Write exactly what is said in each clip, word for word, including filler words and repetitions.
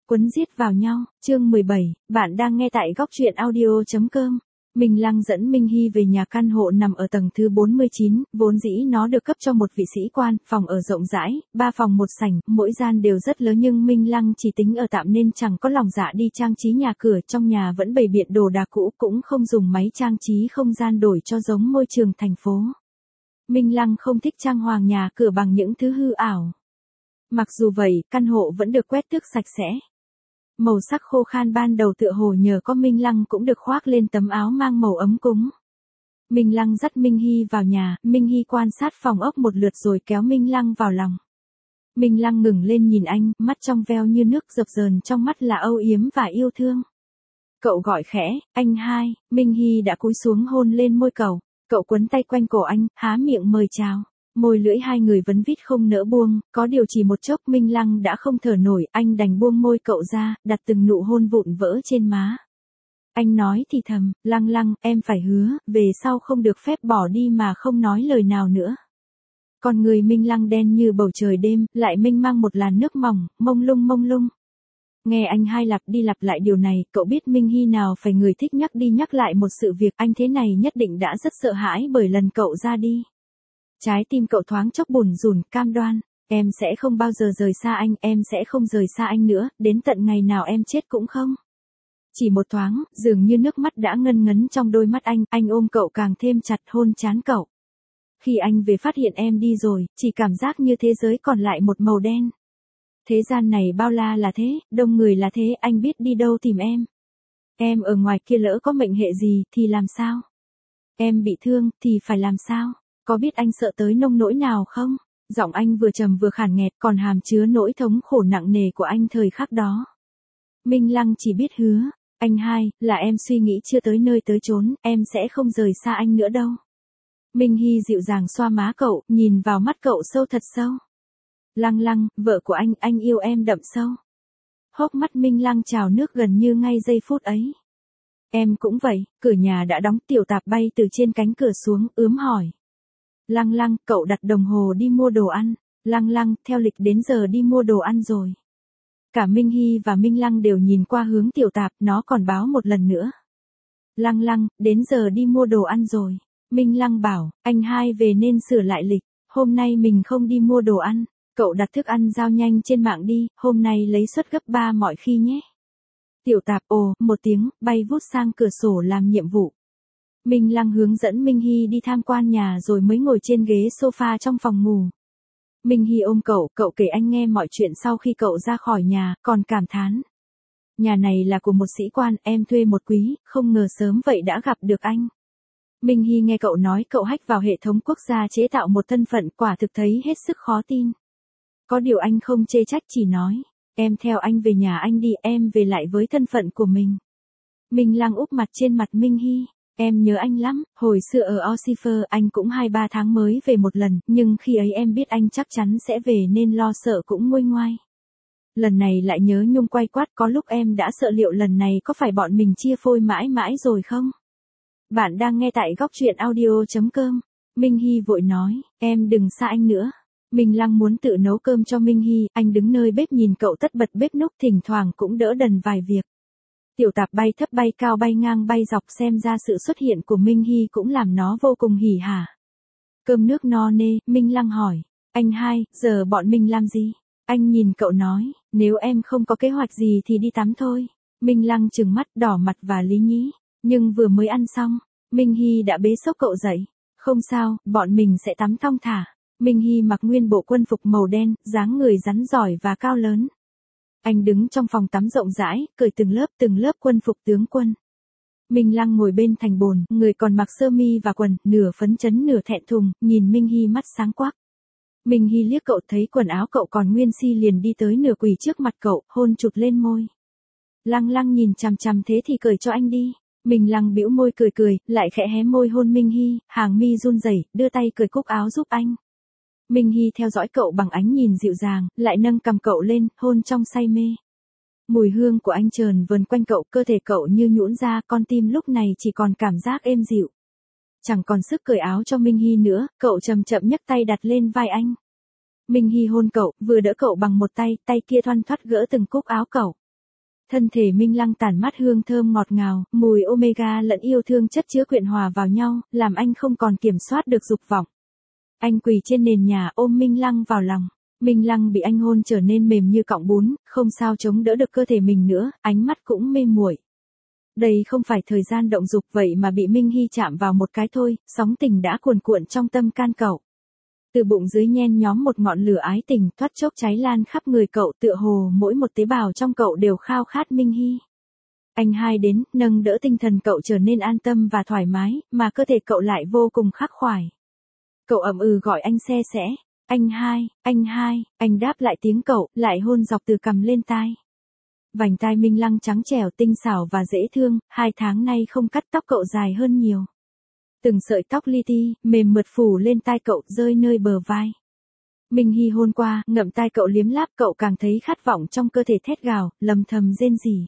quấn giết vào nhau, chương mười bảy, bạn đang nghe tại góc truyện audio.com. Minh Lăng dẫn Minh Hy về nhà căn hộ nằm ở tầng thứ bốn mươi chín, vốn dĩ nó được cấp cho một vị sĩ quan, phòng ở rộng rãi, ba phòng một sảnh, mỗi gian đều rất lớn nhưng Minh Lăng chỉ tính ở tạm nên chẳng có lòng dạ đi trang trí nhà cửa, trong nhà vẫn bày biện đồ đạc cũ, cũng không dùng máy trang trí không gian đổi cho giống môi trường thành phố. Minh Lăng không thích trang hoàng nhà cửa bằng những thứ hư ảo. Mặc dù vậy, căn hộ vẫn được quét tước sạch sẽ. Màu sắc khô khan ban đầu tựa hồ nhờ có Minh Lăng cũng được khoác lên tấm áo mang màu ấm cúng. Minh Lăng dắt Minh Hy vào nhà, Minh Hy quan sát phòng ốc một lượt rồi kéo Minh Lăng vào lòng. Minh Lăng ngừng lên nhìn anh, mắt trong veo như nước, dập dờn trong mắt là âu yếm và yêu thương. Cậu gọi khẽ, anh hai, Minh Hy đã cúi xuống hôn lên môi cậu, cậu quấn tay quanh cổ anh, há miệng mời chào. Môi lưỡi hai người vấn vít không nỡ buông, có điều chỉ một chốc Minh Lăng đã không thở nổi, anh đành buông môi cậu ra, đặt từng nụ hôn vụn vỡ trên má. Anh nói thì thầm, Lăng Lăng, em phải hứa, về sau không được phép bỏ đi mà không nói lời nào nữa. Con người Minh Lăng đen như bầu trời đêm, lại mênh mang một làn nước mỏng, mông lung mông lung. Nghe anh hai lặp đi lặp lại điều này, cậu biết Minh Hy nào phải người thích nhắc đi nhắc lại một sự việc, anh thế này nhất định đã rất sợ hãi bởi lần cậu ra đi. Trái tim cậu thoáng chốc bủn rủn, cam đoan, em sẽ không bao giờ rời xa anh, em sẽ không rời xa anh nữa, đến tận ngày nào em chết cũng không. Chỉ một thoáng, dường như nước mắt đã ngân ngấn trong đôi mắt anh, anh ôm cậu càng thêm chặt, hôn trán cậu. Khi anh về phát hiện em đi rồi, chỉ cảm giác như thế giới còn lại một màu đen. Thế gian này bao la là thế, đông người là thế, anh biết đi đâu tìm em. Em ở ngoài kia lỡ có mệnh hệ gì thì làm sao? Em bị thương thì phải làm sao? Có biết anh sợ tới nông nỗi nào không? Giọng anh vừa trầm vừa khản nghẹt còn hàm chứa nỗi thống khổ nặng nề của anh thời khắc đó. Minh Lăng chỉ biết hứa, anh hai, là em suy nghĩ chưa tới nơi tới chốn, em sẽ không rời xa anh nữa đâu. Minh Hy dịu dàng xoa má cậu, nhìn vào mắt cậu sâu thật sâu. Lăng Lăng, vợ của anh, anh yêu em đậm sâu. Hốc mắt Minh Lăng trào nước gần như ngay giây phút ấy. Em cũng vậy, cửa nhà đã đóng, Tiểu Tạp bay từ trên cánh cửa xuống, ướm hỏi. Lăng Lăng, cậu đặt đồng hồ đi mua đồ ăn. Lăng Lăng, theo lịch đến giờ đi mua đồ ăn rồi. Cả Minh Hy và Minh Lăng đều nhìn qua hướng Tiểu Tạp, nó còn báo một lần nữa. Lăng Lăng, đến giờ đi mua đồ ăn rồi. Minh Lăng bảo, anh hai về nên sửa lại lịch, hôm nay mình không đi mua đồ ăn, cậu đặt thức ăn giao nhanh trên mạng đi, hôm nay lấy suất gấp ba mọi khi nhé. Tiểu Tạp ồ, một tiếng, bay vút sang cửa sổ làm nhiệm vụ. Minh Lăng hướng dẫn Minh Hy đi tham quan nhà rồi mới ngồi trên ghế sofa trong phòng ngủ. Minh Hy ôm cậu, cậu kể anh nghe mọi chuyện sau khi cậu ra khỏi nhà, còn cảm thán. Nhà này là của một sĩ quan, em thuê một quý, không ngờ sớm vậy đã gặp được anh. Minh Hy nghe cậu nói cậu hack vào hệ thống quốc gia chế tạo một thân phận, quả thực thấy hết sức khó tin. Có điều anh không chê trách, chỉ nói, em theo anh về nhà anh đi, em về lại với thân phận của mình. Minh Lăng úp mặt trên mặt Minh Hy. Em nhớ anh lắm, hồi xưa ở Oxford anh cũng hai ba tháng mới về một lần, nhưng khi ấy em biết anh chắc chắn sẽ về nên lo sợ cũng nguôi ngoai. Lần này lại nhớ nhung quay quát, có lúc em đã sợ liệu lần này có phải bọn mình chia phôi mãi mãi rồi không? Bạn đang nghe tại góc truyện audio.com. Minh Hy vội nói, em đừng xa anh nữa. Minh Lăng muốn tự nấu cơm cho Minh Hy, anh đứng nơi bếp nhìn cậu tất bật bếp núc, thỉnh thoảng cũng đỡ đần vài việc. Tiểu Tạp bay thấp bay cao bay ngang bay dọc, xem ra sự xuất hiện của Minh Hy cũng làm nó vô cùng hỉ hả. Cơm nước no nê, Minh Lăng hỏi, anh hai, giờ bọn mình làm gì? Anh nhìn cậu nói, nếu em không có kế hoạch gì thì đi tắm thôi. Minh Lăng trừng mắt đỏ mặt và lý nhí, nhưng vừa mới ăn xong, Minh Hy đã bế xốc cậu dậy. Không sao, bọn mình sẽ tắm thong thả. Minh Hy mặc nguyên bộ quân phục màu đen, dáng người rắn giỏi và cao lớn. Anh đứng trong phòng tắm rộng rãi, cởi từng lớp từng lớp quân phục tướng quân. Minh Lăng ngồi bên thành bồn, người còn mặc sơ mi và quần, nửa phấn chấn nửa thẹn thùng, nhìn Minh Hy mắt sáng quắc. Minh Hy liếc cậu thấy quần áo cậu còn nguyên si liền đi tới nửa quỳ trước mặt cậu, hôn chụt lên môi. Lăng Lăng nhìn chằm chằm thế thì cởi cho anh đi. Minh Lăng bĩu môi cười cười, lại khẽ hé môi hôn Minh Hy, hàng mi run rẩy, đưa tay cởi cúc áo giúp anh. Minh Hy theo dõi cậu bằng ánh nhìn dịu dàng, lại nâng cằm cậu lên, hôn trong say mê. Mùi hương của anh trờn vờn quanh cậu, cơ thể cậu như nhũn ra, con tim lúc này chỉ còn cảm giác êm dịu. Chẳng còn sức cởi áo cho Minh Hy nữa, cậu chậm chậm nhấc tay đặt lên vai anh. Minh Hy hôn cậu, vừa đỡ cậu bằng một tay, tay kia thoăn thoắt gỡ từng cúc áo cậu. Thân thể Minh Lăng tản mát hương thơm ngọt ngào, mùi omega lẫn yêu thương chất chứa quyện hòa vào nhau, làm anh không còn kiểm soát được dục vọng. Anh quỳ trên nền nhà ôm Minh Lăng vào lòng. Minh Lăng bị anh hôn trở nên mềm như cọng bún, không sao chống đỡ được cơ thể mình nữa, ánh mắt cũng mê muội. Đây không phải thời gian động dục vậy mà bị Minh Hy chạm vào một cái thôi, sóng tình đã cuồn cuộn trong tâm can cậu. Từ bụng dưới nhen nhóm một ngọn lửa ái tình thoát chốc cháy lan khắp người cậu, tựa hồ mỗi một tế bào trong cậu đều khao khát Minh Hy. Anh hai đến, nâng đỡ tinh thần cậu trở nên an tâm và thoải mái, mà cơ thể cậu lại vô cùng khắc khoải. Cậu ậm ừ gọi anh se sẽ, anh hai, anh hai, anh đáp lại tiếng cậu, lại hôn dọc từ cằm lên tai. Vành tai Minh Lăng trắng trẻo tinh xảo và dễ thương, hai tháng nay không cắt tóc cậu dài hơn nhiều. Từng sợi tóc li ti, mềm mượt phủ lên tai cậu rơi nơi bờ vai. Minh Hy hôn qua, ngậm tai cậu liếm láp cậu càng thấy khát vọng trong cơ thể thét gào, lầm thầm rên rỉ.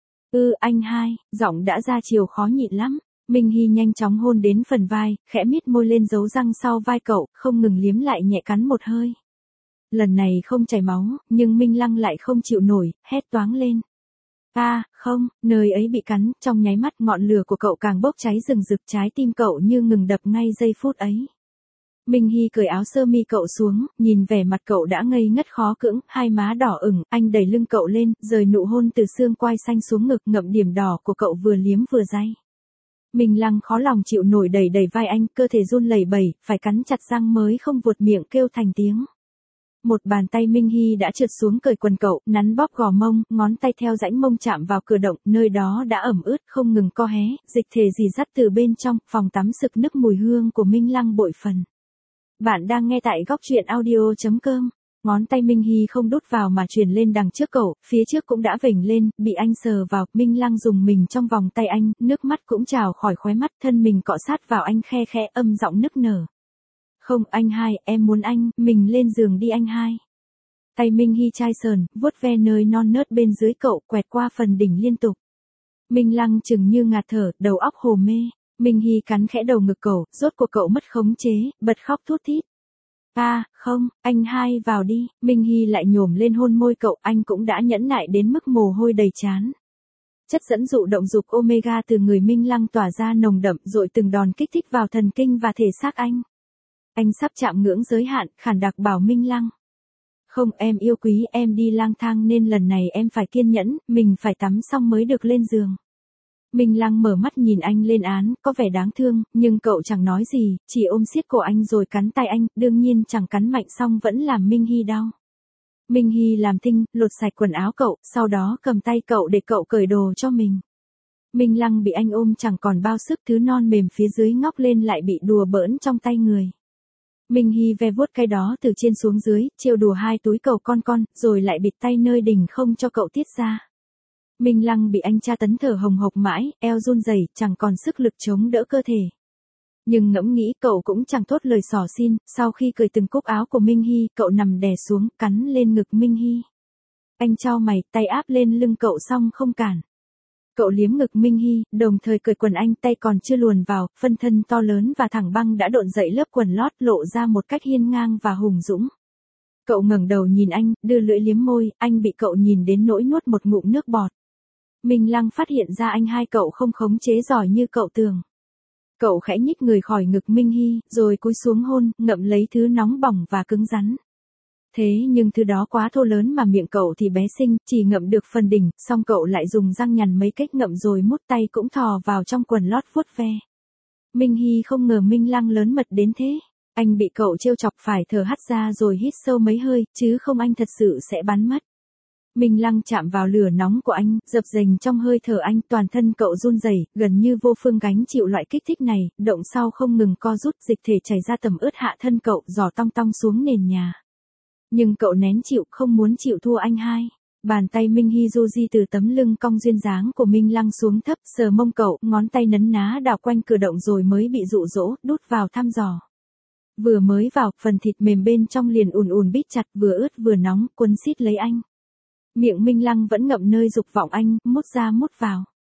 Ư anh hai, giọng đã ra chiều khó nhịn lắm. Minh Hy nhanh chóng hôn đến phần vai, khẽ mít môi lên dấu răng sau vai cậu, không ngừng liếm lại nhẹ cắn một hơi. Lần này không chảy máu, nhưng Minh Lăng lại không chịu nổi, hét toáng lên. A, à, không, nơi ấy bị cắn, trong nháy mắt ngọn lửa của cậu càng bốc cháy rừng rực, trái tim cậu như ngừng đập ngay giây phút ấy. Minh Hy cởi áo sơ mi cậu xuống, nhìn vẻ mặt cậu đã ngây ngất khó cưỡng, hai má đỏ ửng, anh đẩy lưng cậu lên, rời nụ hôn từ xương quai xanh xuống ngực, ngậm điểm đỏ của cậu vừa liếm vừa day. Minh Lăng khó lòng chịu nổi đẩy đẩy vai anh, cơ thể run lẩy bẩy, phải cắn chặt răng mới không vuột miệng kêu thành tiếng. Một bàn tay Minh Hy đã trượt xuống cởi quần cậu, nắn bóp gò mông, ngón tay theo rãnh mông chạm vào cửa động, nơi đó đã ẩm ướt không ngừng co hé, dịch thể rỉ rắt từ bên trong, phòng tắm sực nức mùi hương của Minh Lăng bội phần. Bạn đang nghe tại góc truyện audio chấm com. Ngón tay Minh Hy không đút vào mà truyền lên đằng trước cậu, phía trước cũng đã vểnh lên, bị anh sờ vào, Minh Lăng dùng mình trong vòng tay anh, nước mắt cũng trào khỏi khóe mắt, thân mình cọ sát vào anh khe khẽ âm giọng nức nở. Không anh hai, em muốn anh, mình lên giường đi anh hai. Tay Minh Hy chai sờn, vuốt ve nơi non nớt bên dưới cậu, quẹt qua phần đỉnh liên tục. Minh Lăng chừng như ngạt thở, đầu óc hồ mê. Minh Hy cắn khẽ đầu ngực cậu, rốt cuộc cậu mất khống chế, bật khóc thút thít. A, à, không, anh hai vào đi. Minh Hy lại nhổm lên hôn môi cậu, anh cũng đã nhẫn nại đến mức mồ hôi đầy trán. Chất dẫn dụ động dục omega từ người Minh Lăng tỏa ra nồng đậm, rồi từng đòn kích thích vào thần kinh và thể xác anh. Anh sắp chạm ngưỡng giới hạn, khản đặc bảo Minh Lăng. Không, em yêu quý, em đi lang thang nên lần này em phải kiên nhẫn, mình phải tắm xong mới được lên giường. Minh Lăng mở mắt nhìn anh lên án, có vẻ đáng thương, nhưng cậu chẳng nói gì, chỉ ôm siết cổ anh rồi cắn tay anh, đương nhiên chẳng cắn mạnh xong vẫn làm Minh Hy đau. Minh Hy làm thinh, lột sạch quần áo cậu, sau đó cầm tay cậu để cậu cởi đồ cho mình. Minh Lăng bị anh ôm chẳng còn bao sức, thứ non mềm phía dưới ngóc lên lại bị đùa bỡn trong tay người. Minh Hy ve vuốt cái đó từ trên xuống dưới, trêu đùa hai túi cầu con con, rồi lại bịt tay nơi đỉnh không cho cậu tiết ra. Minh Lăng bị anh tra tấn thở hồng hộc mãi, eo run rẩy, chẳng còn sức lực chống đỡ cơ thể. Nhưng ngẫm nghĩ cậu cũng chẳng thốt lời xỏ xin, sau khi cởi từng cúc áo của Minh Hy, cậu nằm đè xuống, cắn lên ngực Minh Hy. Anh chau mày, tay áp lên lưng cậu xong không cản. Cậu liếm ngực Minh Hy, đồng thời cởi quần anh, tay còn chưa luồn vào, phân thân to lớn và thẳng băng đã độn dậy lớp quần lót, lộ ra một cách hiên ngang và hùng dũng. Cậu ngẩng đầu nhìn anh, đưa lưỡi liếm môi, anh bị cậu nhìn đến nỗi nuốt một ngụm nước bọt. Minh Lăng phát hiện ra anh hai cậu không khống chế giỏi như cậu tưởng. Cậu khẽ nhích người khỏi ngực Minh Hy, rồi cúi xuống hôn, ngậm lấy thứ nóng bỏng và cứng rắn. Thế nhưng thứ đó quá thô lớn mà miệng cậu thì bé xinh, chỉ ngậm được phần đỉnh, xong cậu lại dùng răng nhằn mấy cách ngậm rồi mút tay cũng thò vào trong quần lót vuốt ve. Minh Hy không ngờ Minh Lăng lớn mật đến thế. Anh bị cậu trêu chọc phải thở hắt ra rồi hít sâu mấy hơi, chứ không anh thật sự sẽ bắn mất. Minh Lăng chạm vào lửa nóng của anh, dập dềnh trong hơi thở anh, toàn thân cậu run rẩy, gần như vô phương gánh chịu loại kích thích này, động sau không ngừng co rút, dịch thể chảy ra tầm ướt hạ thân cậu, giò tong tong xuống nền nhà. Nhưng cậu nén chịu, không muốn chịu thua anh hai. Bàn tay Minh Hy du di từ tấm lưng cong duyên dáng của Minh Lăng xuống thấp, sờ mông cậu, ngón tay nấn ná đảo quanh cửa động rồi mới bị dụ dỗ, đút vào thăm dò. Vừa mới vào, phần thịt mềm bên trong liền ùn ùn bít chặt, vừa ướt vừa nóng, quấn xít lấy anh. Miệng Minh Lăng vẫn ngậm nơi dục vọng anh, mút ra mút vào.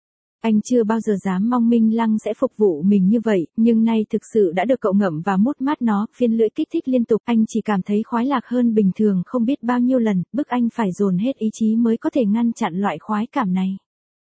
Anh chưa bao giờ dám mong Minh Lăng sẽ phục vụ mình như vậy, nhưng nay thực sự đã được cậu ngậm và mút mát nó, phiên lưỡi kích thích liên tục, anh chỉ cảm thấy khoái lạc hơn bình thường không biết bao nhiêu lần, bức anh phải dồn hết ý chí mới có thể ngăn chặn loại khoái cảm này.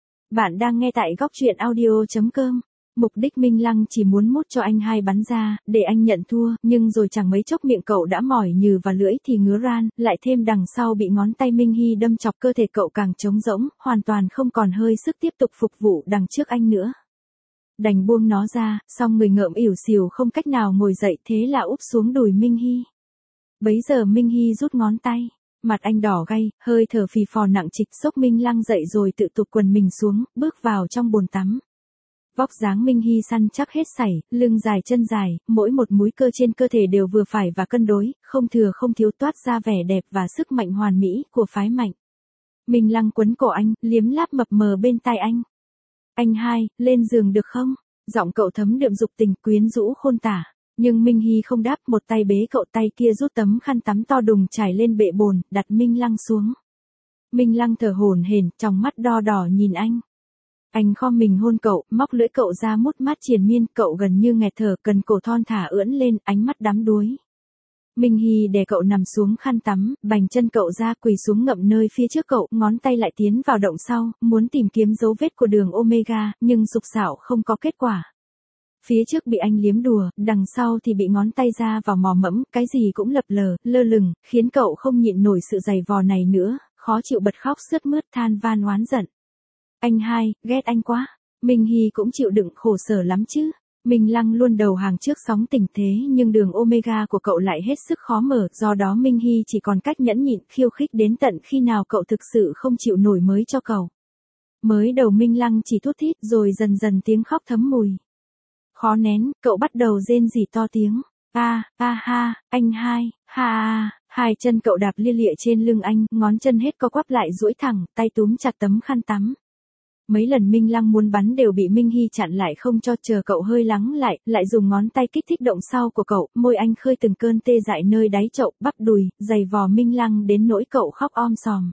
Bạn đang nghe tại góc truyện audio chấm com. Mục đích Minh Lăng chỉ muốn mút cho anh hai bắn ra, để anh nhận thua, nhưng rồi chẳng mấy chốc miệng cậu đã mỏi nhừ và lưỡi thì ngứa ran, lại thêm đằng sau bị ngón tay Minh Hy đâm chọc cơ thể cậu càng trống rỗng, hoàn toàn không còn hơi sức tiếp tục phục vụ đằng trước anh nữa. Đành buông nó ra, xong người ngợm ỉu xìu không cách nào ngồi dậy, thế là úp xuống đùi Minh Hy. Bấy giờ Minh Hy rút ngón tay. Mặt anh đỏ gay, hơi thở phì phò nặng trịch, xốc Minh Lăng dậy rồi tự tụt quần mình xuống, bước vào trong bồn tắm. Vóc dáng Minh Hy săn chắc hết sảy, lưng dài chân dài, mỗi một múi cơ trên cơ thể đều vừa phải và cân đối, không thừa không thiếu, toát ra vẻ đẹp và sức mạnh hoàn mỹ của phái mạnh. Minh Lăng quấn cổ anh, liếm láp mập mờ bên tai anh. Anh hai, lên giường được không? Giọng cậu thấm đượm dục tình, quyến rũ khôn tả. Nhưng Minh Hy không đáp, một tay bế cậu, tay kia rút tấm khăn tắm to đùng trải lên bệ bồn, đặt Minh Lăng xuống. Minh Lăng thở hổn hển, trong mắt đo đỏ nhìn anh. Anh khom mình hôn cậu, móc lưỡi cậu ra mút mát triền miên, cậu gần như nghẹt thở, cần cổ thon thả ưỡn lên, ánh mắt đắm đuối. Minh Hy đè cậu nằm xuống khăn tắm, bành chân cậu ra, quỳ xuống ngậm nơi phía trước cậu, ngón tay lại tiến vào động sau, muốn tìm kiếm dấu vết của đường omega, nhưng sục sạo không có kết quả. Phía trước bị anh liếm đùa, đằng sau thì bị ngón tay ra vào mò mẫm, cái gì cũng lập lờ, lơ lửng, khiến cậu không nhịn nổi sự giày vò này nữa, khó chịu bật khóc sướt mướt, than van oán giận. Anh hai, ghét anh quá. Minh Hy cũng chịu đựng khổ sở lắm chứ. Minh Lăng luôn đầu hàng trước sóng tình thế, nhưng đường omega của cậu lại hết sức khó mở, do đó Minh Hy chỉ còn cách nhẫn nhịn khiêu khích đến tận khi nào cậu thực sự không chịu nổi mới cho cậu. Mới đầu Minh Lăng chỉ thút thít, rồi dần dần tiếng khóc thấm mùi. Khó nén, cậu bắt đầu rên rỉ to tiếng. A, a ha, anh hai, ha a. Hai chân cậu đạp lia lịa trên lưng anh, ngón chân hết co quắp lại duỗi thẳng, tay túm chặt tấm khăn tắm. Mấy lần Minh Lăng muốn bắn đều bị Minh Hy chặn lại không cho, chờ cậu hơi lắng lại, lại dùng ngón tay kích thích động sau của cậu, môi anh khơi từng cơn tê dại nơi đáy chậu, bắp đùi, giày vò Minh Lăng đến nỗi cậu khóc om sòm.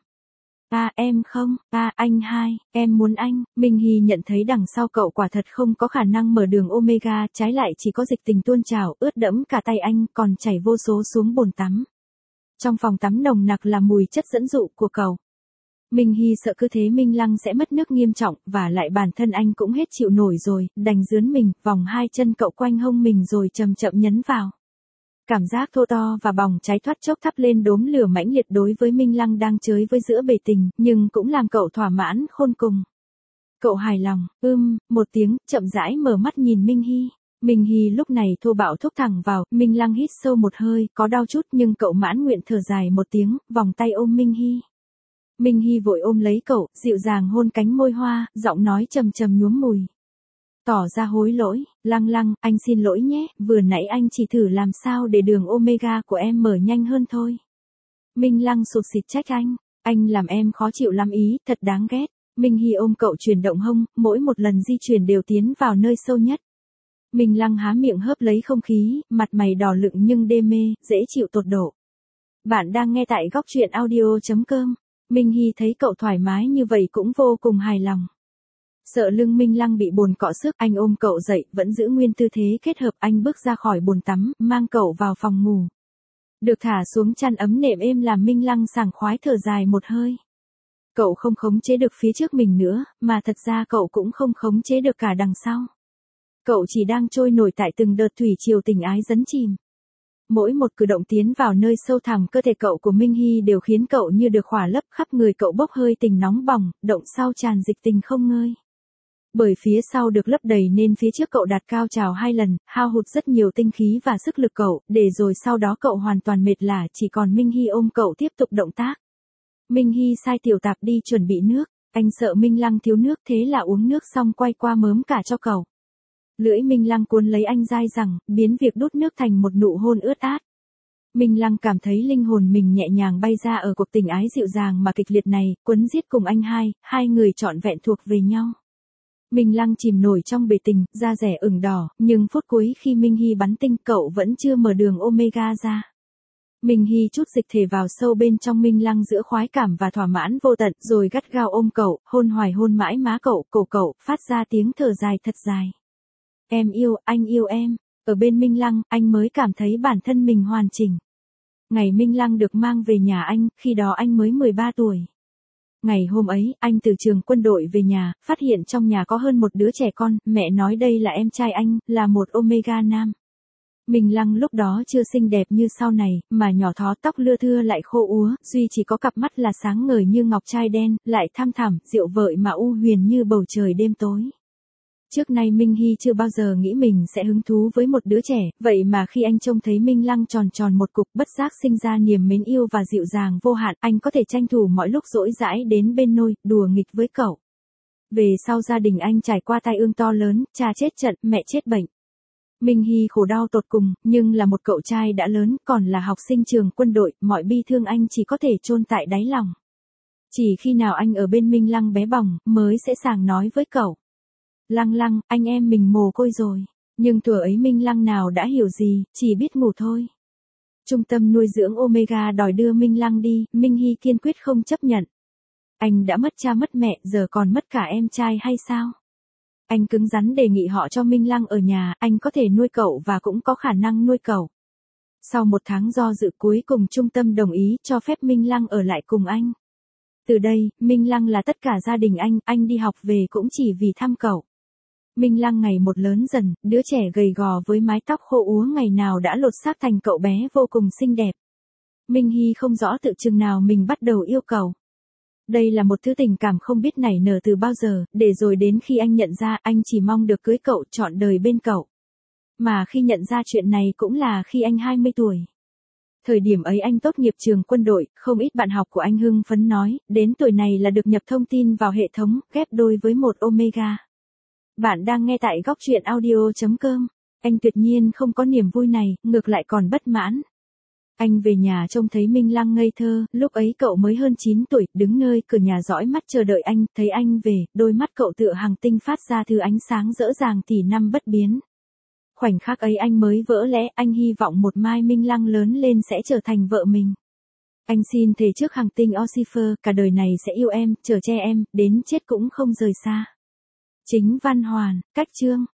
A em không, a anh hai, em muốn anh. Minh Hy nhận thấy đằng sau cậu quả thật không có khả năng mở đường omega, trái lại chỉ có dịch tình tuôn trào, ướt đẫm cả tay anh, còn chảy vô số xuống bồn tắm. Trong phòng tắm nồng nặc là mùi chất dẫn dụ của cậu. Minh Hy sợ cứ thế Minh Lăng sẽ mất nước nghiêm trọng, và lại bản thân anh cũng hết chịu nổi rồi, đành dướn mình, vòng hai chân cậu quanh hông mình rồi chậm chậm nhấn vào. Cảm giác thô to và bỏng cháy thoát chốc thắp lên đốm lửa mãnh liệt đối với Minh Lăng đang chới với giữa bể tình, nhưng cũng làm cậu thỏa mãn khôn cùng. Cậu hài lòng, ưm, một tiếng, chậm rãi mở mắt nhìn Minh Hy. Minh Hy lúc này thô bạo thúc thẳng vào, Minh Lăng hít sâu một hơi, có đau chút nhưng cậu mãn nguyện thở dài một tiếng, vòng tay ôm Minh Hy. Minh Hy vội ôm lấy cậu, dịu dàng hôn cánh môi hoa, giọng nói trầm trầm nhuốm mùi. Tỏ ra hối lỗi, Lăng Lăng, anh xin lỗi nhé, vừa nãy anh chỉ thử làm sao để đường omega của em mở nhanh hơn thôi. Minh Lăng sụt sịt trách anh, anh làm em khó chịu lắm ý, thật đáng ghét. Minh Hy ôm cậu chuyển động hông, mỗi một lần di chuyển đều tiến vào nơi sâu nhất. Minh Lăng há miệng hớp lấy không khí, mặt mày đỏ lựng nhưng đê mê, dễ chịu tột độ. Bạn đang nghe tại góc truyện audio chấm com. Minh Hy thấy cậu thoải mái như vậy cũng vô cùng hài lòng. Sợ lưng Minh Lăng bị bồn cọ sức, anh ôm cậu dậy, vẫn giữ nguyên tư thế kết hợp, anh bước ra khỏi bồn tắm, mang cậu vào phòng ngủ. Được thả xuống chăn ấm nệm êm làm Minh Lăng sảng khoái thở dài một hơi. Cậu không khống chế được phía trước mình nữa, mà thật ra cậu cũng không khống chế được cả đằng sau. Cậu chỉ đang trôi nổi tại từng đợt thủy triều tình ái dấn chìm. Mỗi một cử động tiến vào nơi sâu thẳm cơ thể cậu của Minh Hy đều khiến cậu như được khỏa lấp, khắp người cậu bốc hơi tình nóng bỏng, động sau tràn dịch tình không ngơi. Bởi phía sau được lấp đầy nên phía trước cậu đạt cao trào hai lần, hao hụt rất nhiều tinh khí và sức lực cậu, để rồi sau đó cậu hoàn toàn mệt lả, chỉ còn Minh Hy ôm cậu tiếp tục động tác. Minh Hy sai tiểu tạp đi chuẩn bị nước, anh sợ Minh Lăng thiếu nước thế là uống nước xong quay qua mớm cả cho cậu. Lưỡi Minh Lăng cuốn lấy anh dai dẳng, biến việc đút nước thành một nụ hôn ướt át. Minh Lăng cảm thấy linh hồn mình nhẹ nhàng bay ra ở cuộc tình ái dịu dàng mà kịch liệt này, quấn giết cùng anh hai, hai người trọn vẹn thuộc về nhau. Minh Lăng chìm nổi trong bể tình, da rẻ ửng đỏ, nhưng phút cuối khi Minh Hy bắn tinh cậu vẫn chưa mở đường omega ra. Minh Hy chút dịch thể vào sâu bên trong Minh Lăng giữa khoái cảm và thỏa mãn vô tận, rồi gắt gao ôm cậu, hôn hoài hôn mãi má cậu, cổ cậu, phát ra tiếng thở dài thật dài. Em yêu, anh yêu em. Ở bên Minh Lăng, anh mới cảm thấy bản thân mình hoàn chỉnh. Ngày Minh Lăng được mang về nhà anh, khi đó anh mới mười ba tuổi. Ngày hôm ấy, anh từ trường quân đội về nhà, phát hiện trong nhà có hơn một đứa trẻ con, mẹ nói đây là em trai anh, là một Omega nam. Minh Lăng lúc đó chưa xinh đẹp như sau này, mà nhỏ thó tóc lưa thưa lại khô úa, duy chỉ có cặp mắt là sáng ngời như ngọc trai đen, lại thăm thẳm, dịu vợi mà u huyền như bầu trời đêm tối. Trước nay Minh Hy chưa bao giờ nghĩ mình sẽ hứng thú với một đứa trẻ, vậy mà khi anh trông thấy Minh Lăng tròn tròn một cục, bất giác sinh ra niềm mến yêu và dịu dàng vô hạn, anh có thể tranh thủ mọi lúc rỗi rãi đến bên nôi, đùa nghịch với cậu. Về sau gia đình anh trải qua tai ương to lớn, cha chết trận, mẹ chết bệnh. Minh Hy khổ đau tột cùng, nhưng là một cậu trai đã lớn, còn là học sinh trường quân đội, mọi bi thương anh chỉ có thể chôn tại đáy lòng. Chỉ khi nào anh ở bên Minh Lăng bé bỏng, mới sẽ sàng nói với cậu. Lăng Lăng, anh em mình mồ côi rồi. Nhưng thuở ấy Minh Lăng nào đã hiểu gì, chỉ biết ngủ thôi. Trung tâm nuôi dưỡng Omega đòi đưa Minh Lăng đi, Minh Hy kiên quyết không chấp nhận. Anh đã mất cha mất mẹ, giờ còn mất cả em trai hay sao? Anh cứng rắn đề nghị họ cho Minh Lăng ở nhà, anh có thể nuôi cậu và cũng có khả năng nuôi cậu. Sau một tháng do dự cuối cùng trung tâm đồng ý cho phép Minh Lăng ở lại cùng anh. Từ đây, Minh Lăng là tất cả gia đình anh, anh đi học về cũng chỉ vì thăm cậu. Minh Lăng ngày một lớn dần, đứa trẻ gầy gò với mái tóc khô úa ngày nào đã lột xác thành cậu bé vô cùng xinh đẹp. Minh Hy không rõ tự chừng nào mình bắt đầu yêu cậu. Đây là một thứ tình cảm không biết nảy nở từ bao giờ, để rồi đến khi anh nhận ra anh chỉ mong được cưới cậu trọn đời bên cậu. Mà khi nhận ra chuyện này cũng là khi anh hai mươi tuổi. Thời điểm ấy anh tốt nghiệp trường quân đội, không ít bạn học của anh hưng phấn nói, đến tuổi này là được nhập thông tin vào hệ thống, ghép đôi với một Omega. Bạn đang nghe tại góc truyện audio chấm com. Anh tuyệt nhiên không có niềm vui này, ngược lại còn bất mãn. Anh về nhà trông thấy Minh Lăng ngây thơ, lúc ấy cậu mới hơn chín tuổi, đứng nơi cửa nhà dõi mắt chờ đợi anh, thấy anh về, đôi mắt cậu tựa hàng tinh phát ra thứ ánh sáng rỡ ràng tỷ năm bất biến. Khoảnh khắc ấy anh mới vỡ lẽ, anh hy vọng một mai Minh Lăng lớn lên sẽ trở thành vợ mình. Anh xin thề trước hàng tinh Ossifer, cả đời này sẽ yêu em, chở che em, đến chết cũng không rời xa. Chính văn hoàn, cách chương.